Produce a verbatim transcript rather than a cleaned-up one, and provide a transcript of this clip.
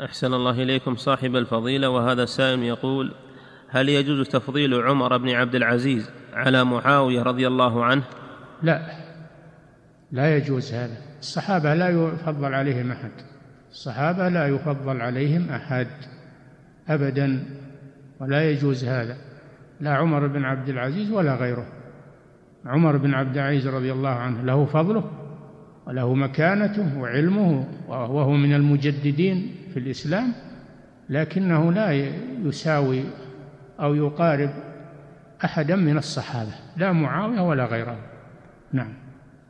أحسن الله إليكم صاحب الفضيلة، وهذا السائل يقول: هل يجوز تفضيل عمر بن عبد العزيز على معاوية رضي الله عنه؟ لا، لا يجوز هذا. الصحابة لا يفضل عليهم أحد، الصحابة لا يفضل عليهم أحد أبدا، ولا يجوز هذا، لا عمر بن عبد العزيز ولا غيره. عمر بن عبد العزيز رضي الله عنه له فضله وله مكانته وعلمه، وهو من المجددين في الإسلام، لكنه لا يساوي أو يقارب أحدا من الصحابة، لا معاوية ولا غيره. نعم.